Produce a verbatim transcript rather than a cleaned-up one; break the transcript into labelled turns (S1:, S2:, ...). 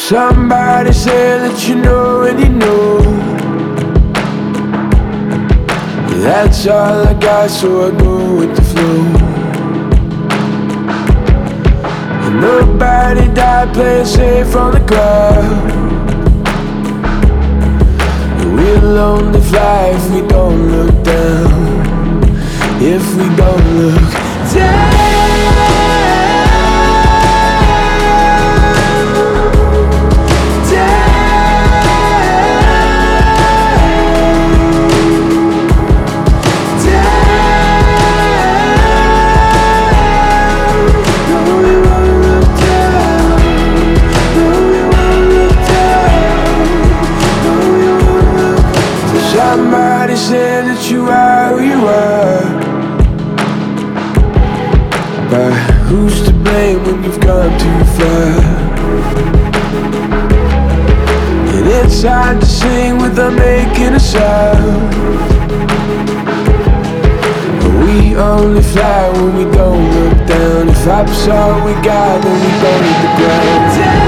S1: Somebody said that you know and you know. That's all I got, so I go with the flow. And nobody died playing safe on the ground. We'll only fly if we don't look down. If we don't look down. Somebody said that you are who you are, but who's to blame when you've gone too far? And it's hard to sing without making a sound, but we only fly when we don't look down. If up's all we got, then we go to the ground.